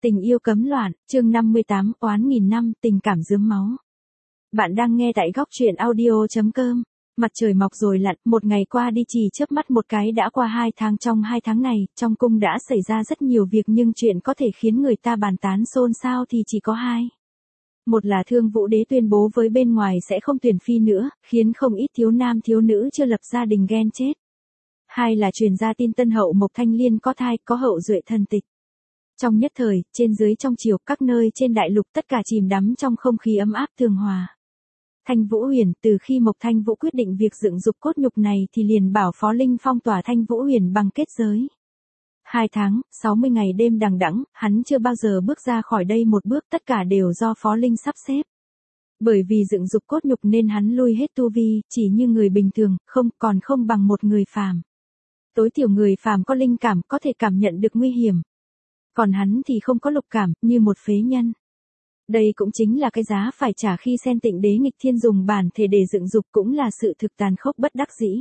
Tình yêu cấm loạn, chương 58, oán nghìn năm, tình cảm rướm máu. Bạn đang nghe tại góc truyện audio.com. Mặt trời mọc rồi lặn, một ngày qua đi chỉ chớp mắt một cái đã qua 2 tháng. Trong 2 tháng này, trong cung đã xảy ra rất nhiều việc nhưng chuyện có thể khiến người ta bàn tán xôn xao thì chỉ có hai. Một là Thương Vũ Đế tuyên bố với bên ngoài sẽ không tuyển phi nữa, khiến không ít thiếu nam thiếu nữ chưa lập gia đình ghen chết. Hai là truyền ra tin Tân hậu Mộc Thanh Liên có thai, có hậu duệ thần tịch. Trong nhất thời, trên dưới trong triều, các nơi trên đại lục tất cả chìm đắm trong không khí ấm áp tường hòa. Thanh Vũ Huyền, từ khi Mộc Thanh Vũ quyết định việc dựng dục cốt nhục này thì liền bảo Phó Linh phong tỏa Thanh Vũ Huyền bằng kết giới. 2 tháng, 60 ngày đêm đằng đẵng, hắn chưa bao giờ bước ra khỏi đây một bước, tất cả đều do Phó Linh sắp xếp. Bởi vì dựng dục cốt nhục nên hắn lui hết tu vi, chỉ như người bình thường, không bằng một người phàm. Tối thiểu người phàm có linh cảm, có thể cảm nhận được nguy hiểm. Còn hắn thì không có lục cảm, như một phế nhân. Đây cũng chính là cái giá phải trả khi Sen Tịnh Đế nghịch thiên dùng bản thể để dựng dục, cũng là sự thực tàn khốc bất đắc dĩ.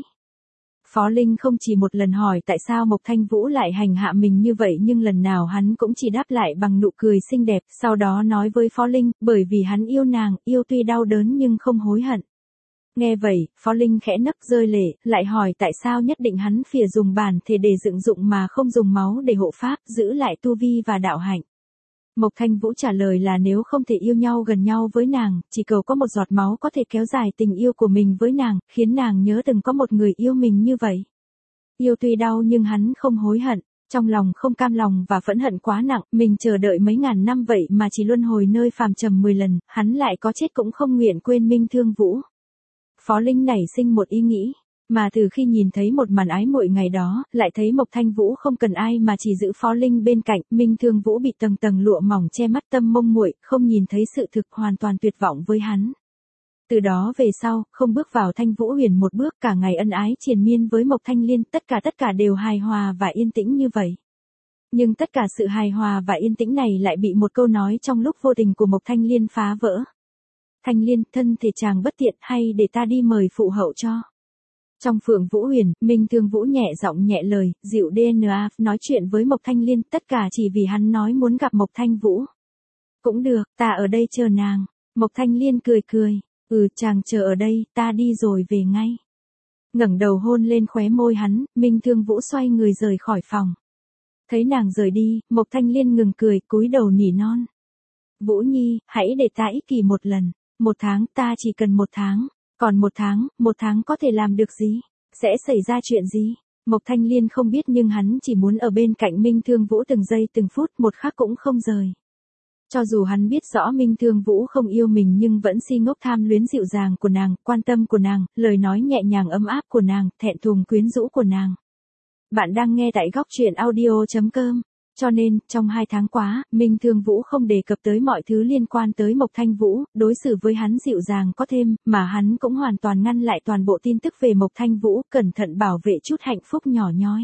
Phó Linh không chỉ một lần hỏi tại sao Mộc Thanh Vũ lại hành hạ mình như vậy, nhưng lần nào hắn cũng chỉ đáp lại bằng nụ cười xinh đẹp, sau đó nói với Phó Linh, bởi vì hắn yêu nàng, yêu tuy đau đớn nhưng không hối hận. Nghe vậy, Phó Linh khẽ nấc rơi lệ, lại hỏi tại sao nhất định hắn phìa dùng bản thể để dựng dụng mà không dùng máu để hộ pháp, giữ lại tu vi và đạo hạnh. Mộc Thanh Vũ trả lời là nếu không thể yêu nhau gần nhau với nàng, chỉ cầu có một giọt máu có thể kéo dài tình yêu của mình với nàng, khiến nàng nhớ từng có một người yêu mình như vậy. Yêu tuy đau nhưng hắn không hối hận, trong lòng không cam lòng và phẫn hận quá nặng, mình chờ đợi mấy ngàn năm vậy mà chỉ luân hồi nơi phàm trần 10 lần, hắn lại có chết cũng không nguyện quên Minh Thương Vũ. Phó Linh nảy sinh một ý nghĩ, mà từ khi nhìn thấy một màn ái muội ngày đó, lại thấy Mộc Thanh Vũ không cần ai mà chỉ giữ Phó Linh bên cạnh, Minh Thương Vũ bị tầng tầng lụa mỏng che mắt tâm mông muội, không nhìn thấy sự thực, hoàn toàn tuyệt vọng với hắn. Từ đó về sau, không bước vào Thanh Vũ Huyền một bước, cả ngày ân ái triền miên với Mộc Thanh Liên, tất cả đều hài hòa và yên tĩnh như vậy. Nhưng tất cả sự hài hòa và yên tĩnh này lại bị một câu nói trong lúc vô tình của Mộc Thanh Liên phá vỡ. Thanh Liên, thân thể chàng bất tiện, hay để ta đi mời phụ hậu cho. Trong Phượng Vũ Huyền, Minh Thương Vũ nhẹ giọng nhẹ lời, dịu DNA, nói chuyện với Mộc Thanh Liên, tất cả chỉ vì hắn nói muốn gặp Mộc Thanh Vũ. Cũng được, ta ở đây chờ nàng. Mộc Thanh Liên cười, chàng chờ ở đây, ta đi rồi về ngay. Ngẩng đầu hôn lên khóe môi hắn, Minh Thương Vũ xoay người rời khỏi phòng. Thấy nàng rời đi, Mộc Thanh Liên ngừng cười, cúi đầu nỉ non. Vũ Nhi, hãy để ta ích kỷ một lần. 1 tháng, ta chỉ cần 1 tháng. Còn 1 tháng có thể làm được gì? Sẽ xảy ra chuyện gì? Mộc Thanh Liên không biết nhưng hắn chỉ muốn ở bên cạnh Minh Thương Vũ từng giây từng phút, một khắc cũng không rời. Cho dù hắn biết rõ Minh Thương Vũ không yêu mình nhưng vẫn si ngốc tham luyến dịu dàng của nàng, quan tâm của nàng, lời nói nhẹ nhàng ấm áp của nàng, thẹn thùng quyến rũ của nàng. Bạn đang nghe tại góc truyện audio.com. Cho nên, trong 2 tháng quá, Minh Thương Vũ không đề cập tới mọi thứ liên quan tới Mộc Thanh Vũ, đối xử với hắn dịu dàng có thêm, mà hắn cũng hoàn toàn ngăn lại toàn bộ tin tức về Mộc Thanh Vũ, cẩn thận bảo vệ chút hạnh phúc nhỏ nhoi.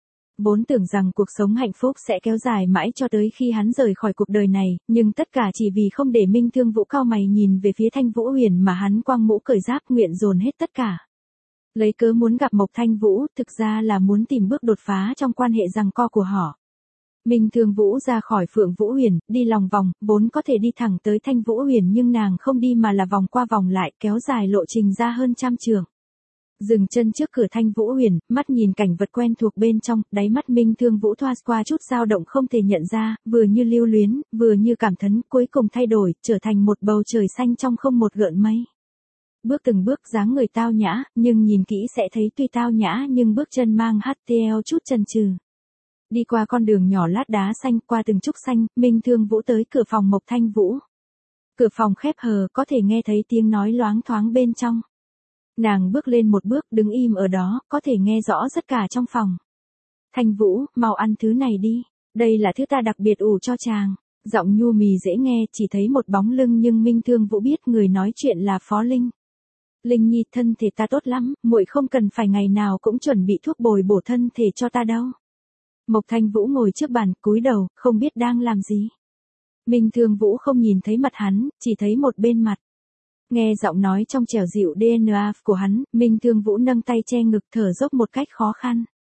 Vốn tưởng rằng cuộc sống hạnh phúc sẽ kéo dài mãi cho tới khi hắn rời khỏi cuộc đời này, nhưng tất cả chỉ vì không để Minh Thương Vũ cau mày nhìn về phía Thanh Vũ Huyền mà hắn quăng mũ cởi giáp, nguyện dồn hết tất cả. Lấy cớ muốn gặp Mộc Thanh Vũ, thực ra là muốn tìm bước đột phá trong quan hệ giằng co của họ. Minh Thương Vũ ra khỏi Phượng Vũ Huyền, đi lòng vòng, vốn có thể đi thẳng tới Thanh Vũ Huyền nhưng nàng không đi mà là vòng qua vòng lại, kéo dài lộ trình ra hơn 100 trượng. Dừng chân trước cửa Thanh Vũ Huyền, mắt nhìn cảnh vật quen thuộc bên trong, đáy mắt Minh Thương Vũ thoa qua chút dao động không thể nhận ra, vừa như lưu luyến, vừa như cảm thấn, cuối cùng thay đổi, trở thành một bầu trời xanh trong không một gợn mây. Bước từng bước dáng người tao nhã, nhưng nhìn kỹ sẽ thấy tuy tao nhã nhưng bước chân mang HTL chút chần chừ. Đi qua con đường nhỏ lát đá xanh, qua từng trúc xanh, Minh Thương Vũ tới cửa phòng Mộc Thanh Vũ. Cửa phòng khép hờ, có thể nghe thấy tiếng nói loáng thoáng bên trong. Nàng bước lên một bước, đứng im ở đó, có thể nghe rõ tất cả trong phòng. Thanh Vũ, mau ăn thứ này đi, đây là thứ ta đặc biệt ủ cho chàng. Giọng nhu mì dễ nghe, chỉ thấy một bóng lưng nhưng Minh Thương Vũ biết người nói chuyện là Phó Linh. Linh Nhi, thân thể ta tốt lắm, muội không cần phải ngày nào cũng chuẩn bị thuốc bồi bổ thân thể cho ta đâu. Mộc Thanh Vũ ngồi trước bàn, cúi đầu, không biết đang làm gì. Minh Thương Vũ không nhìn thấy mặt hắn, chỉ thấy một bên mặt. Nghe giọng nói trong trẻo dịu DNA của hắn, Minh Thương Vũ nâng tay che ngực, thở dốc một cách khó khăn.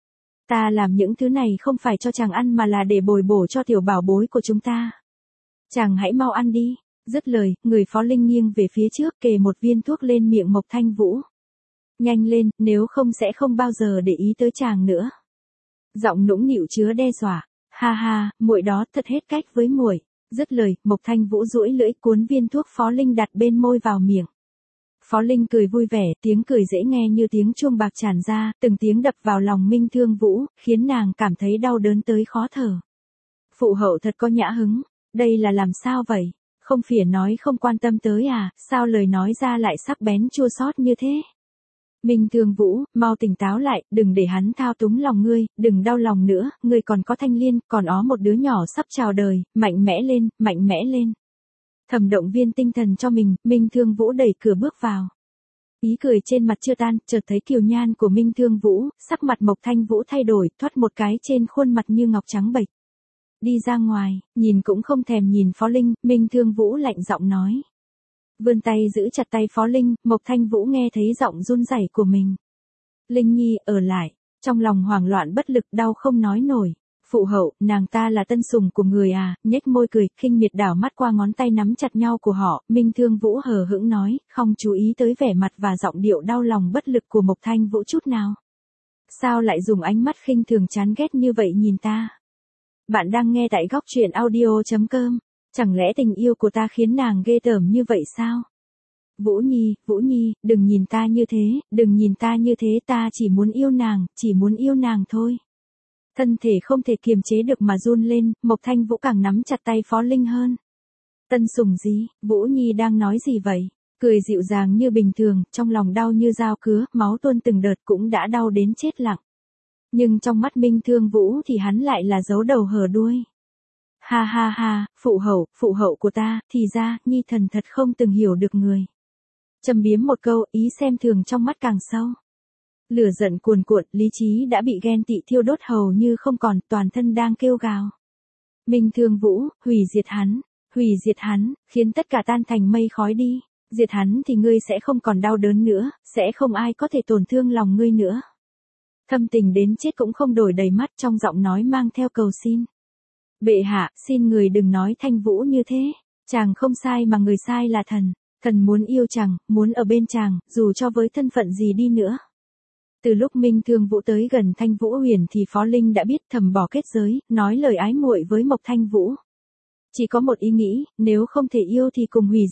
Ta làm những thứ này không phải cho chàng ăn mà là để bồi bổ cho tiểu bảo bối của chúng ta. Chàng hãy mau ăn đi. Dứt lời, người Phó Linh nghiêng về phía trước kề một viên thuốc lên miệng Mộc Thanh Vũ. Nhanh lên, nếu không sẽ không bao giờ để ý tới chàng nữa. Giọng nũng nịu chứa đe dọa. Ha ha, muội đó thật hết cách với muội. Dứt lời, Mộc Thanh Vũ duỗi lưỡi cuốn viên thuốc Phó Linh đặt bên môi vào miệng. Phó Linh cười vui vẻ, tiếng cười dễ nghe như tiếng chuông bạc tràn ra, từng tiếng đập vào lòng Minh Thương Vũ, khiến nàng cảm thấy đau đớn tới khó thở. Phụ hậu thật có nhã hứng, đây là làm sao vậy? Không phiền nói không quan tâm tới à, sao lời nói ra lại sắc bén chua xót như thế? Minh Thương Vũ, mau tỉnh táo lại, đừng để hắn thao túng lòng ngươi, đừng đau lòng nữa, ngươi còn có Thanh Liên, còn ó một đứa nhỏ sắp chào đời, mạnh mẽ lên, mạnh mẽ lên. Thầm động viên tinh thần cho mình, Minh Thương Vũ đẩy cửa bước vào. Ý cười trên mặt chưa tan, chợt thấy kiều nhan của Minh Thương Vũ, sắc mặt Mộc Thanh Vũ thay đổi, thoắt một cái trên khuôn mặt như ngọc trắng bệch. Đi ra ngoài, nhìn cũng không thèm nhìn Phó Linh, Minh Thương Vũ lạnh giọng nói. Vươn tay giữ chặt tay Phó Linh, Mộc Thanh Vũ nghe thấy giọng run rẩy của mình. Linh Nhi, ở lại, trong lòng hoảng loạn bất lực đau không nói nổi. Phụ hậu, nàng ta là tân sủng của người à, nhếch môi cười, khinh miệt đảo mắt qua ngón tay nắm chặt nhau của họ, Minh Thương Vũ hờ hững nói, không chú ý tới vẻ mặt và giọng điệu đau lòng bất lực của Mộc Thanh Vũ chút nào. Sao lại dùng ánh mắt khinh thường chán ghét như vậy nhìn ta? Bạn đang nghe tại góc truyện audio.com, chẳng lẽ tình yêu của ta khiến nàng ghê tởm như vậy sao? Vũ Nhi, đừng nhìn ta như thế, đừng nhìn ta như thế, ta chỉ muốn yêu nàng thôi. Thân thể không thể kiềm chế được mà run lên, Mộc Thanh Vũ càng nắm chặt tay Phó Linh hơn. Tân sủng gì, Vũ Nhi đang nói gì vậy? Cười dịu dàng như bình thường, trong lòng đau như dao cứa, máu tuôn từng đợt cũng đã đau đến chết lặng. Nhưng trong mắt Minh Thương Vũ thì hắn lại là giấu đầu hở đuôi. Ha ha ha, phụ hậu của ta, thì ra, Nhi thần thật không từng hiểu được người. Châm biếm một câu, ý xem thường trong mắt càng sâu. Lửa giận cuồn cuộn, lý trí đã bị ghen tị thiêu đốt hầu như không còn, toàn thân đang kêu gào. Minh Thương Vũ, hủy diệt hắn, khiến tất cả tan thành mây khói đi. Diệt hắn thì ngươi sẽ không còn đau đớn nữa, sẽ không ai có thể tổn thương lòng ngươi nữa. Thâm tình đến chết cũng không đổi đầy mắt, trong giọng nói mang theo cầu xin. Bệ hạ, xin người đừng nói Thanh Vũ như thế. Chàng không sai mà người sai là thần. Thần muốn yêu chàng, muốn ở bên chàng, dù cho với thân phận gì đi nữa. Từ lúc Minh Thương Vũ tới gần Thanh Vũ Huyền thì Phó Linh đã biết thầm bỏ kết giới, nói lời ái muội với Mộc Thanh Vũ. Chỉ có một ý nghĩ, nếu không thể yêu thì cùng hủy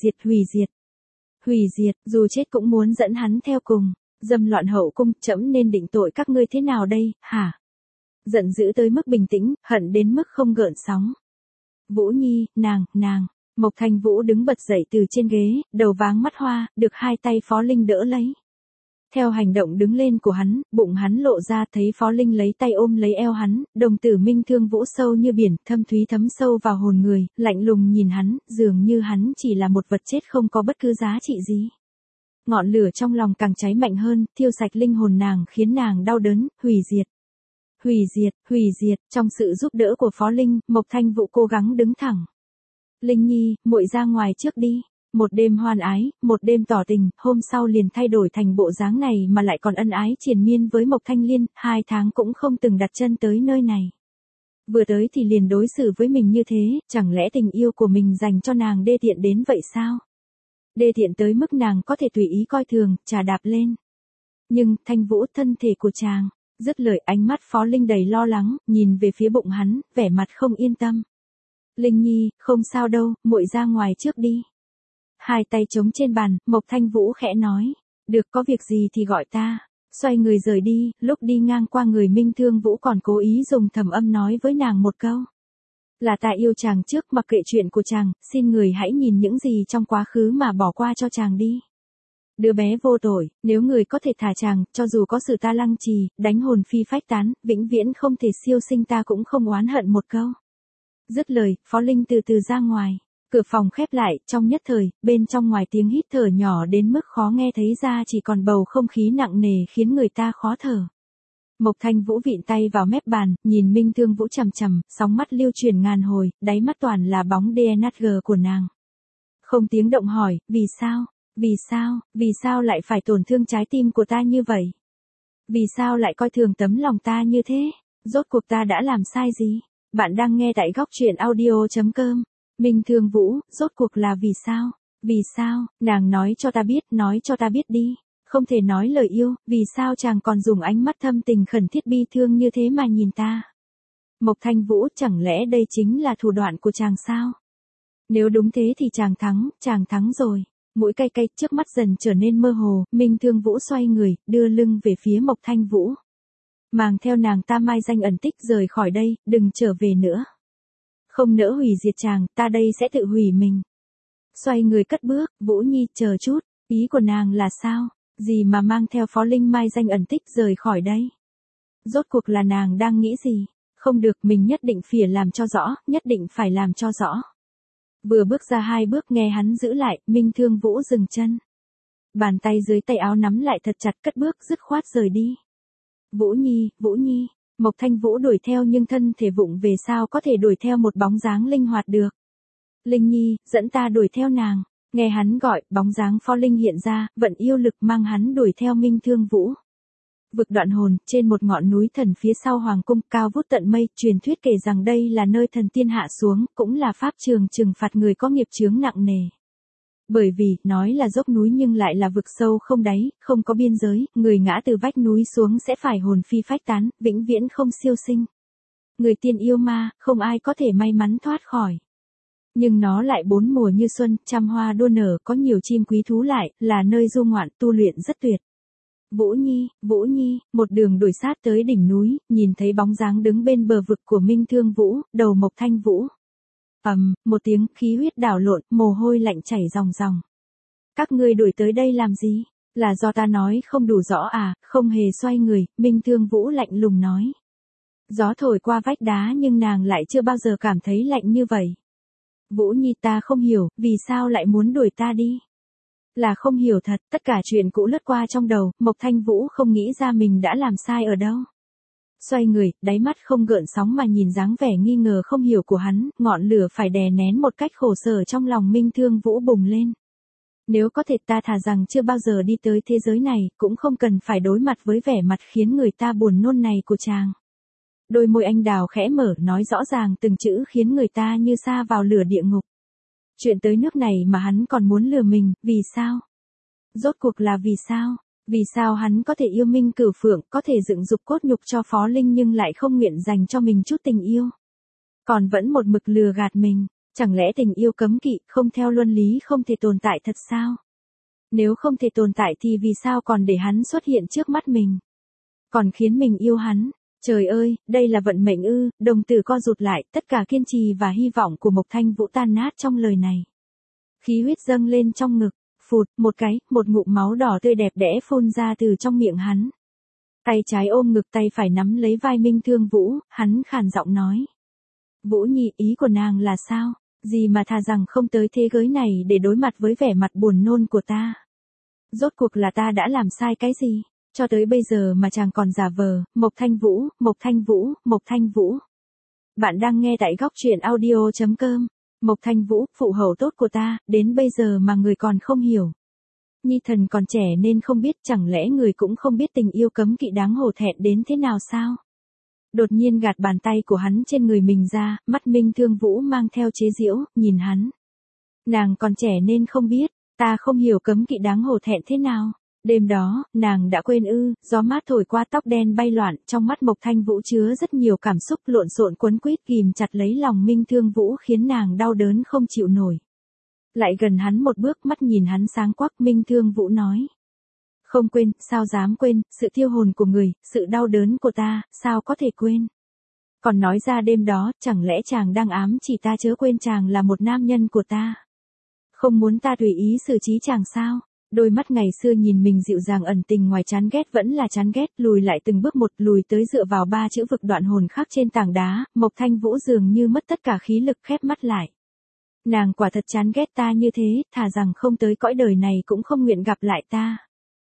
diệt, dù chết cũng muốn dẫn hắn theo cùng. Dâm loạn hậu cung, trẫm nên định tội các ngươi thế nào đây, hả? Giận dữ tới mức bình tĩnh, hận đến mức không gợn sóng. Vũ Nhi, nàng. Mộc Thanh Vũ đứng bật dậy từ trên ghế, đầu váng mắt hoa, được hai tay Phó Linh đỡ lấy. Theo hành động đứng lên của hắn, bụng hắn lộ ra, thấy Phó Linh lấy tay ôm lấy eo hắn, đồng tử Minh Thương Vũ sâu như biển, thâm thúy thấm sâu vào hồn người, lạnh lùng nhìn hắn, dường như hắn chỉ là một vật chết không có bất cứ giá trị gì. Ngọn lửa trong lòng càng cháy mạnh hơn, thiêu sạch linh hồn nàng, khiến nàng đau đớn, hủy diệt, trong sự giúp đỡ của Phó Linh, Mộc Thanh Vũ cố gắng đứng thẳng. Linh Nhi, muội ra ngoài trước đi. Một đêm hoan ái, một đêm tỏ tình, hôm sau liền thay đổi thành bộ dáng này mà lại còn ân ái triền miên với Mộc Thanh Liên, 2 tháng cũng không từng đặt chân tới nơi này. Vừa tới thì liền đối xử với mình như thế, chẳng lẽ tình yêu của mình dành cho nàng đê tiện đến vậy sao? Đê tiện tới mức nàng có thể tùy ý coi thường, chà đạp lên. Nhưng, Thanh Vũ, thân thể của chàng, dứt lời ánh mắt Phó Linh đầy lo lắng, nhìn về phía bụng hắn, vẻ mặt không yên tâm. Linh Nhi, không sao đâu, muội ra ngoài trước đi. Hai tay chống trên bàn, Mộc Thanh Vũ khẽ nói. Được, có việc gì thì gọi ta. Xoay người rời đi, lúc đi ngang qua người Minh Thương Vũ còn cố ý dùng thầm âm nói với nàng một câu. Là ta yêu chàng trước, mặc kệ chuyện của chàng, xin người hãy nhìn những gì trong quá khứ mà bỏ qua cho chàng đi. Đứa bé vô tội, nếu người có thể thả chàng, cho dù có sự ta lăng trì, đánh hồn phi phách tán, vĩnh viễn không thể siêu sinh, ta cũng không oán hận một câu. Dứt lời, Phó Linh từ từ ra ngoài. Cửa phòng khép lại, trong nhất thời, bên trong ngoài tiếng hít thở nhỏ đến mức khó nghe thấy ra, chỉ còn bầu không khí nặng nề khiến người ta khó thở. Mộc Thanh Vũ vịn tay vào mép bàn, nhìn Minh Thương Vũ chằm chằm, sóng mắt lưu chuyển ngàn hồi, đáy mắt toàn là bóng DNG của nàng. Không tiếng động hỏi, vì sao lại phải tổn thương trái tim của ta như vậy? Vì sao lại coi thường tấm lòng ta như thế? Rốt cuộc ta đã làm sai gì? Bạn đang nghe tại góc truyện audio.com. Minh Thương Vũ, rốt cuộc là vì sao? Vì sao? Nàng nói cho ta biết đi. Không thể nói lời yêu, vì sao chàng còn dùng ánh mắt thâm tình khẩn thiết bi thương như thế mà nhìn ta? Mộc Thanh Vũ, chẳng lẽ đây chính là thủ đoạn của chàng sao? Nếu đúng thế thì chàng thắng rồi. Mũi cay cay, trước mắt dần trở nên mơ hồ, Minh Thương Vũ xoay người, đưa lưng về phía Mộc Thanh Vũ. Mang theo nàng ta mai danh ẩn tích rời khỏi đây, đừng trở về nữa. Không nỡ hủy diệt chàng, ta đây sẽ tự hủy mình. Xoay người cất bước, Vũ Nhi chờ chút, ý của nàng là sao? Gì mà mang theo Phó Linh mai danh ẩn tích rời khỏi đây? Rốt cuộc là nàng đang nghĩ gì? Không được, mình nhất định phải làm cho rõ, nhất định phải làm cho rõ. Vừa bước ra 2 bước nghe hắn giữ lại, Minh Thương Vũ dừng chân. Bàn tay dưới tay áo nắm lại thật chặt, cất bước dứt khoát rời đi. Vũ Nhi, Mộc Thanh Vũ đuổi theo nhưng thân thể vụng về sao có thể đuổi theo một bóng dáng linh hoạt được. Linh Nhi, dẫn ta đuổi theo nàng. Nghe hắn gọi, bóng dáng Phó Linh hiện ra, vận yêu lực mang hắn đuổi theo Minh Thương Vũ. Vực Đoạn Hồn, trên một ngọn núi thần phía sau hoàng cung cao vút tận mây, truyền thuyết kể rằng đây là nơi thần tiên hạ xuống, cũng là pháp trường trừng phạt người có nghiệp chướng nặng nề. Bởi vì, nói là dốc núi nhưng lại là vực sâu không đáy, không có biên giới, người ngã từ vách núi xuống sẽ phải hồn phi phách tán, vĩnh viễn không siêu sinh. Người tiên yêu ma, không ai có thể may mắn thoát khỏi. Nhưng nó lại 4 mùa như xuân, trăm hoa đua nở, có nhiều chim quý thú lại, là nơi du ngoạn, tu luyện rất tuyệt. Vũ Nhi, một đường đuổi sát tới đỉnh núi, nhìn thấy bóng dáng đứng bên bờ vực của Minh Thương Vũ, đầu Mộc Thanh Vũ. Một tiếng, khí huyết đảo lộn, mồ hôi lạnh chảy ròng ròng. Các ngươi đuổi tới đây làm gì? Là do ta nói không đủ rõ à? Không hề xoay người, Minh Thương Vũ lạnh lùng nói. Gió thổi qua vách đá nhưng nàng lại chưa bao giờ cảm thấy lạnh như vậy. Vũ Nhi, ta không hiểu, vì sao lại muốn đuổi ta đi? Là không hiểu thật, tất cả chuyện cũ lướt qua trong đầu, Mộc Thanh Vũ không nghĩ ra mình đã làm sai ở đâu. Xoay người, đáy mắt không gợn sóng mà nhìn dáng vẻ nghi ngờ không hiểu của hắn, ngọn lửa phải đè nén một cách khổ sở trong lòng Minh Thương Vũ bùng lên. Nếu có thể ta thà rằng chưa bao giờ đi tới thế giới này, cũng không cần phải đối mặt với vẻ mặt khiến người ta buồn nôn này của chàng. Đôi môi anh đào khẽ mở, nói rõ ràng từng chữ khiến người ta như sa vào lửa địa ngục. Chuyện tới nước này mà hắn còn muốn lừa mình, vì sao? Rốt cuộc là vì sao? Vì sao hắn có thể yêu Minh Cửu Phượng, có thể dựng dục cốt nhục cho Phó Linh nhưng lại không nguyện dành cho mình chút tình yêu? Còn vẫn một mực lừa gạt mình, chẳng lẽ tình yêu cấm kỵ, không theo luân lý không thể tồn tại thật sao? Nếu không thể tồn tại thì vì sao còn để hắn xuất hiện trước mắt mình? Còn khiến mình yêu hắn? Trời ơi, đây là vận mệnh ư? Đồng tử co rụt lại, tất cả kiên trì và hy vọng của Mộc Thanh Vũ tan nát trong lời này. Khí huyết dâng lên trong ngực, phụt, một ngụm máu đỏ tươi đẹp đẽ phun ra từ trong miệng hắn. Tay trái ôm ngực, tay phải nắm lấy vai Minh Thương Vũ, hắn khàn giọng nói. Vũ Nhi, ý của nàng là sao? Gì mà thà rằng không tới thế giới này để đối mặt với vẻ mặt buồn nôn của ta? Rốt cuộc là ta đã làm sai cái gì? Cho tới bây giờ mà chàng còn giả vờ, Mộc Thanh Vũ. Bạn đang nghe tại góc truyện audio.com. Mộc Thanh Vũ, phụ hầu tốt của ta, đến bây giờ mà người còn không hiểu. Nhi thần còn trẻ nên không biết, chẳng lẽ người cũng không biết tình yêu cấm kỵ đáng hổ thẹn đến thế nào sao? Đột nhiên gạt bàn tay của hắn trên người mình ra, mắt Minh Thương Vũ mang theo chế giễu, nhìn hắn. Nàng còn trẻ nên không biết, ta không hiểu cấm kỵ đáng hổ thẹn thế nào. Đêm đó, nàng đã quên ư? Gió mát thổi qua tóc đen bay loạn, trong mắt Mộc Thanh Vũ chứa rất nhiều cảm xúc lộn xộn quấn quýt ghìm chặt lấy lòng Minh Thương Vũ khiến nàng đau đớn không chịu nổi. Lại gần hắn một bước, mắt nhìn hắn sáng quắc, Minh Thương Vũ nói. Không quên, sao dám quên, sự thiêu hồn của người, sự đau đớn của ta, sao có thể quên? Còn nói ra đêm đó, chẳng lẽ chàng đang ám chỉ ta chớ quên chàng là một nam nhân của ta? Không muốn ta tùy ý xử trí chàng sao? Đôi mắt ngày xưa nhìn mình dịu dàng ẩn tình ngoài chán ghét vẫn là chán ghét, lùi lại từng bước một, lùi tới dựa vào 3 chữ vực đoạn hồn khắc trên tảng đá, Mộc Thanh Vũ dường như mất tất cả khí lực khép mắt lại. Nàng quả thật chán ghét ta như thế, thà rằng không tới cõi đời này cũng không nguyện gặp lại ta.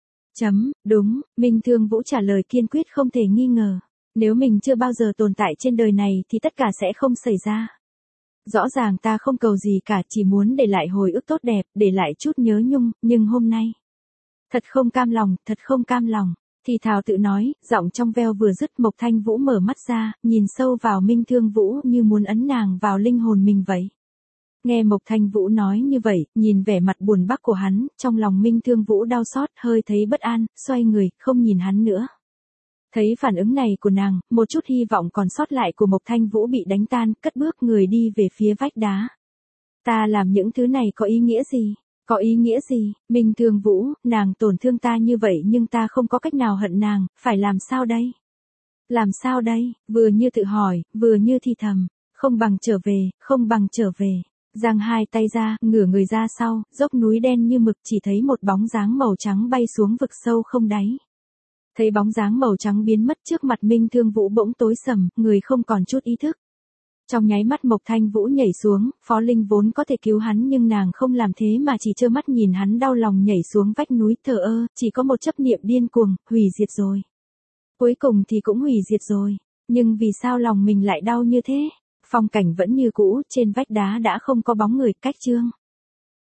Đúng, Minh Thương Vũ trả lời kiên quyết không thể nghi ngờ. Nếu mình chưa bao giờ tồn tại trên đời này thì tất cả sẽ không xảy ra. Rõ ràng ta không cầu gì cả, chỉ muốn để lại hồi ức tốt đẹp, để lại chút nhớ nhung, nhưng hôm nay. Thật không cam lòng. Thì thào tự nói, giọng trong veo vừa dứt Mộc Thanh Vũ mở mắt ra, nhìn sâu vào Minh Thương Vũ như muốn ấn nàng vào linh hồn mình vậy. Nghe Mộc Thanh Vũ nói như vậy, nhìn vẻ mặt buồn bã của hắn, trong lòng Minh Thương Vũ đau xót, hơi thấy bất an, xoay người, không nhìn hắn nữa. Thấy phản ứng này của nàng, một chút hy vọng còn sót lại của Mộc Thanh Vũ bị đánh tan, cất bước người đi về phía vách đá. Ta làm những thứ này có ý nghĩa gì? Có ý nghĩa gì? Minh Thương Vũ, nàng tổn thương ta như vậy nhưng ta không có cách nào hận nàng, phải làm sao đây? Làm sao đây? Vừa như tự hỏi, vừa như thì thầm, không bằng trở về, không bằng trở về. Giang hai tay ra, ngửa người ra sau, dốc núi đen như mực chỉ thấy một bóng dáng màu trắng bay xuống vực sâu không đáy. Thấy bóng dáng màu trắng biến mất trước mặt Minh Thương Vũ bỗng tối sầm, người không còn chút ý thức. Trong nháy mắt Mộc Thanh Vũ nhảy xuống, Phó Linh vốn có thể cứu hắn nhưng nàng không làm thế mà chỉ trơ mắt nhìn hắn đau lòng nhảy xuống vách núi thờ ơ, chỉ có một chấp niệm điên cuồng, hủy diệt rồi. Cuối cùng thì cũng hủy diệt rồi, nhưng vì sao lòng mình lại đau như thế? Phong cảnh vẫn như cũ, trên vách đá đã không có bóng người, cách chương.